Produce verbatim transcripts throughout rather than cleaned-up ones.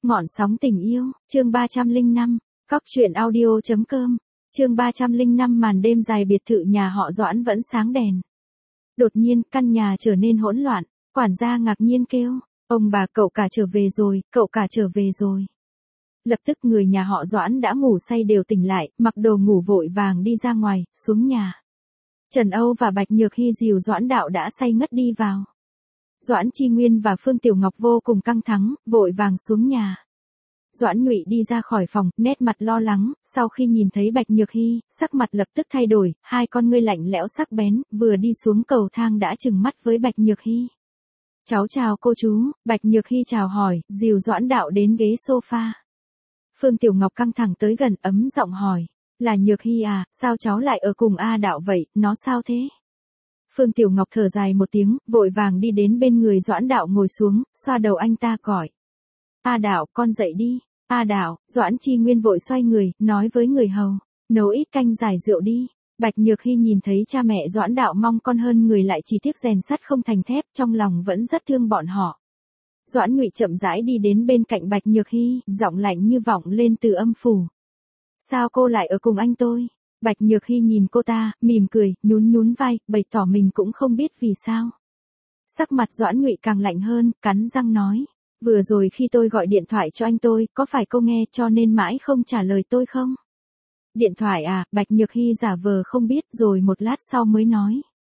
Ngọn sóng tình yêu, chương ba trăm lẻ năm, cóc truyện audio chấm com, chương ba trăm lẻ năm màn đêm dài biệt thự nhà họ Doãn vẫn sáng đèn. Đột nhiên, căn nhà trở nên hỗn loạn, quản gia ngạc nhiên kêu, ông bà cậu cả trở về rồi, cậu cả trở về rồi. Lập tức người nhà họ Doãn đã ngủ say đều tỉnh lại, mặc đồ ngủ vội vàng đi ra ngoài, xuống nhà. Trần Âu và Bạch Nhược Hy dìu Doãn Đạo đã say ngất đi vào. Doãn Chi Nguyên và Phương Tiểu Ngọc vô cùng căng thẳng, vội vàng xuống nhà. Doãn Nhụy đi ra khỏi phòng, nét mặt lo lắng, sau khi nhìn thấy Bạch Nhược Hy, sắc mặt lập tức thay đổi, hai con ngươi lạnh lẽo sắc bén, vừa đi xuống cầu thang đã trừng mắt với Bạch Nhược Hy. Cháu chào cô chú, Bạch Nhược Hy chào hỏi, dìu Doãn Đạo đến ghế sofa. Phương Tiểu Ngọc căng thẳng tới gần ấm giọng hỏi, là Nhược Hy à, sao cháu lại ở cùng A Đạo vậy, nó sao thế? Phương Tiểu Ngọc thở dài một tiếng, vội vàng đi đến bên người Doãn Đạo ngồi xuống, xoa đầu anh ta gọi. A Đạo, con dậy đi. A Đạo, Doãn Chi Nguyên vội xoay người, nói với người hầu, nấu ít canh giải rượu đi. Bạch Nhược Hy nhìn thấy cha mẹ Doãn Đạo mong con hơn người lại chỉ tiếc rèn sắt không thành thép, trong lòng vẫn rất thương bọn họ. Doãn Nhụy chậm rãi đi đến bên cạnh Bạch Nhược Hy, giọng lạnh như vọng lên từ âm phủ. Sao cô lại ở cùng anh tôi? Bạch Nhược Hy nhìn cô ta, mỉm cười, nhún nhún vai, bày tỏ mình cũng không biết vì sao. Sắc mặt Doãn Nhụy càng lạnh hơn, cắn răng nói, vừa rồi khi tôi gọi điện thoại cho anh tôi, có phải cô nghe cho nên mãi không trả lời tôi không? Điện thoại à, Bạch Nhược Hy giả vờ không biết rồi một lát sau mới nói.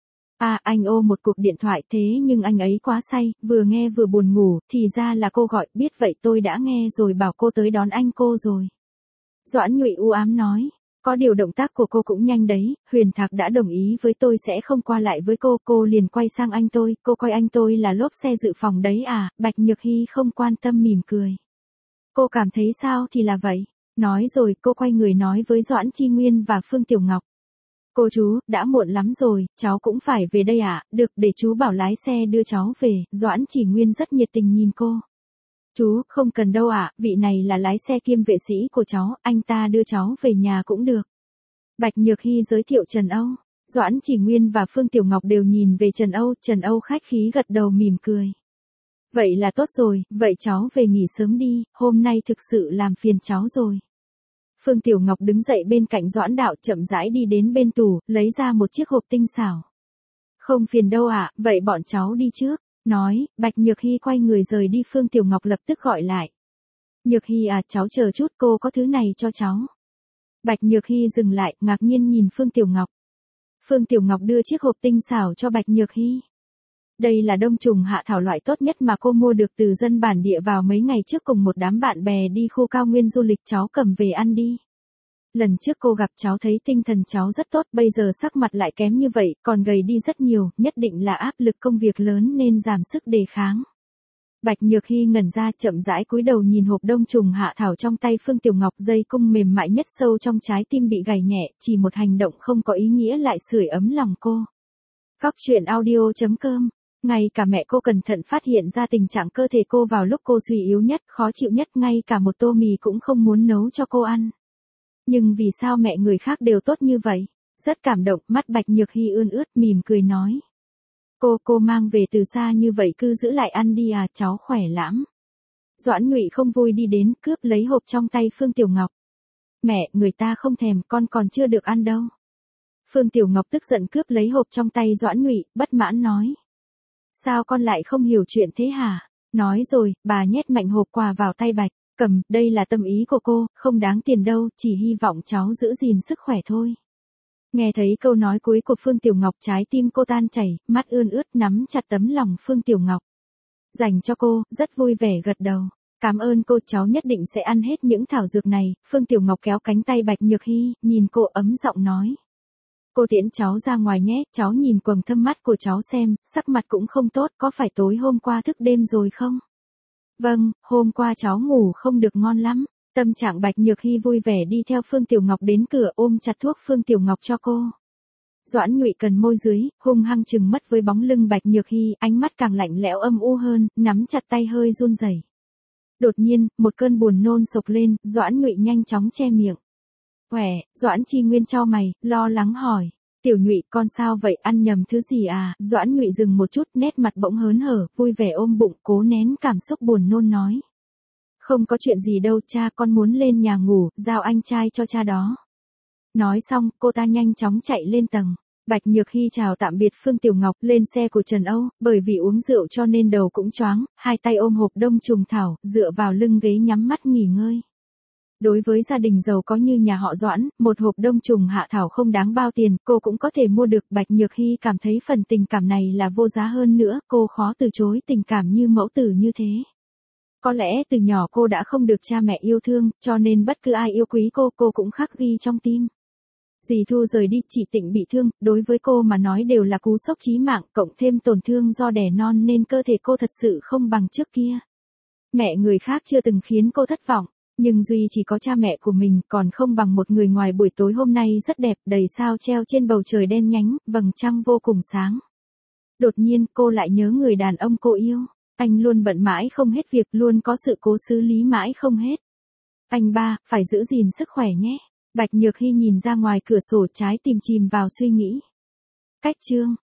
À, anh ô một cuộc điện thoại thế nhưng anh ấy quá say, vừa nghe vừa buồn ngủ, thì ra là cô gọi, biết vậy tôi đã nghe rồi bảo cô tới đón anh cô rồi. Doãn Nhụy u ám nói. Có điều động tác của cô cũng nhanh đấy, Huyền Thạc đã đồng ý với tôi sẽ không qua lại với cô, cô liền quay sang anh tôi, cô coi anh tôi là lốp xe dự phòng đấy à, Bạch Nhược Hy không quan tâm mỉm cười. Cô cảm thấy sao thì là vậy, nói rồi cô quay người nói với Doãn Chi Nguyên và Phương Tiểu Ngọc. Cô chú, đã muộn lắm rồi, cháu cũng phải về đây à, được để chú bảo lái xe đưa cháu về, Doãn Chỉ Nguyên rất nhiệt tình nhìn cô. Chú, không cần đâu ạ, à, vị này là lái xe kiêm vệ sĩ của cháu, anh ta đưa cháu về nhà cũng được. Bạch Nhược Hy giới thiệu Trần Âu, Doãn Chỉ Nguyên và Phương Tiểu Ngọc đều nhìn về Trần Âu, Trần Âu khách khí gật đầu mỉm cười. Vậy là tốt rồi, vậy cháu về nghỉ sớm đi, hôm nay thực sự làm phiền cháu rồi. Phương Tiểu Ngọc đứng dậy bên cạnh Doãn Đạo chậm rãi đi đến bên tủ, lấy ra một chiếc hộp tinh xảo. Không phiền đâu ạ, à, vậy bọn cháu đi trước. Nói, Bạch Nhược Hy quay người rời đi, Phương Tiểu Ngọc lập tức gọi lại. Nhược Hy à, cháu chờ chút, cô có thứ này cho cháu. Bạch Nhược Hy dừng lại, ngạc nhiên nhìn Phương Tiểu Ngọc. Phương Tiểu Ngọc đưa chiếc hộp tinh xảo cho Bạch Nhược Hy. Đây là đông trùng hạ thảo loại tốt nhất mà cô mua được từ dân bản địa vào mấy ngày trước cùng một đám bạn bè đi khu cao nguyên du lịch, cháu cầm về ăn đi. Lần trước cô gặp cháu thấy tinh thần cháu rất tốt, bây giờ sắc mặt lại kém như vậy, còn gầy đi rất nhiều, nhất định là áp lực công việc lớn nên giảm sức đề kháng. Bạch Nhược Hy ngẩn ra, chậm rãi cúi đầu nhìn hộp đông trùng hạ thảo trong tay Phương Tiểu Ngọc, dây cung mềm mại nhất sâu trong trái tim bị gảy nhẹ, chỉ một hành động không có ý nghĩa lại sưởi ấm lòng cô. Cóc truyện audio chấm com. Ngay cả mẹ cô cẩn thận phát hiện ra tình trạng cơ thể cô vào lúc cô suy yếu nhất, khó chịu nhất, ngay cả một tô mì cũng không muốn nấu cho cô ăn. Nhưng vì sao mẹ người khác đều tốt như vậy? Rất cảm động, mắt Bạch Nhược Hy ươn ướt, mỉm cười nói. Cô, cô mang về từ xa như vậy cứ giữ lại ăn đi à, cháu khỏe lắm. Doãn Nhụy không vui đi đến, cướp lấy hộp trong tay Phương Tiểu Ngọc. Mẹ, người ta không thèm, con còn chưa được ăn đâu. Phương Tiểu Ngọc tức giận cướp lấy hộp trong tay Doãn Nhụy, bất mãn nói. Sao con lại không hiểu chuyện thế hả? Nói rồi, bà nhét mạnh hộp quà vào tay Bạch. Cầm, đây là tâm ý của cô, không đáng tiền đâu, chỉ hy vọng cháu giữ gìn sức khỏe thôi. Nghe thấy câu nói cuối của Phương Tiểu Ngọc, trái tim cô tan chảy, mắt ươn ướt nắm chặt tấm lòng Phương Tiểu Ngọc. Dành cho cô, rất vui vẻ gật đầu. Cảm ơn cô, cháu nhất định sẽ ăn hết những thảo dược này. Phương Tiểu Ngọc kéo cánh tay Bạch Nhược Hy, nhìn cô ấm giọng nói. Cô tiễn cháu ra ngoài nhé, cháu nhìn quầng thâm mắt của cháu xem, sắc mặt cũng không tốt, có phải tối hôm qua thức đêm rồi không? Vâng, hôm qua cháu ngủ không được ngon lắm. Tâm trạng Bạch Nhược Hy vui vẻ đi theo Phương Tiểu Ngọc đến cửa, ôm chặt thuốc Phương Tiểu Ngọc cho cô. Doãn Nhụy cần môi dưới, hung hăng chừng mắt với bóng lưng Bạch Nhược Hy, ánh mắt càng lạnh lẽo âm u hơn, nắm chặt tay hơi run rẩy. Đột nhiên, một cơn buồn nôn sộc lên, Doãn Nhụy nhanh chóng che miệng. Khỏe, Doãn Chi Nguyên chau mày, lo lắng hỏi. Tiểu Nhụy, con sao vậy, ăn nhầm thứ gì à? Doãn Nhụy dừng một chút, nét mặt bỗng hớn hở, vui vẻ ôm bụng, cố nén cảm xúc buồn nôn nói. Không có chuyện gì đâu cha, con muốn lên nhà ngủ, giao anh trai cho cha đó. Nói xong, cô ta nhanh chóng chạy lên tầng. Bạch Nhược Hy chào tạm biệt Phương Tiểu Ngọc, lên xe của Trần Âu, bởi vì uống rượu cho nên đầu cũng choáng, hai tay ôm hộp đông trùng thảo, dựa vào lưng ghế nhắm mắt nghỉ ngơi. Đối với gia đình giàu có như nhà họ Doãn, một hộp đông trùng hạ thảo không đáng bao tiền, cô cũng có thể mua được. Bạch Nhược Hy cảm thấy phần tình cảm này là vô giá hơn nữa, cô khó từ chối tình cảm như mẫu tử như thế. Có lẽ từ nhỏ cô đã không được cha mẹ yêu thương, cho nên bất cứ ai yêu quý cô, cô cũng khắc ghi trong tim. Dì Thu rời đi, chị Tịnh bị thương, đối với cô mà nói đều là cú sốc chí mạng, cộng thêm tổn thương do đẻ non nên cơ thể cô thật sự không bằng trước kia. Mẹ người khác chưa từng khiến cô thất vọng, nhưng duy chỉ có cha mẹ của mình còn không bằng một người ngoài. Buổi tối hôm nay rất đẹp, đầy sao treo trên bầu trời đen nhánh, vầng trăng vô cùng sáng. Đột nhiên cô lại nhớ người đàn ông cô yêu, anh luôn bận mãi không hết việc, luôn có sự cố xử lý mãi không hết. Anh ba, phải giữ gìn sức khỏe nhé. Bạch Nhược Hy nhìn ra ngoài cửa sổ, trái tim chìm vào suy nghĩ. Cách chương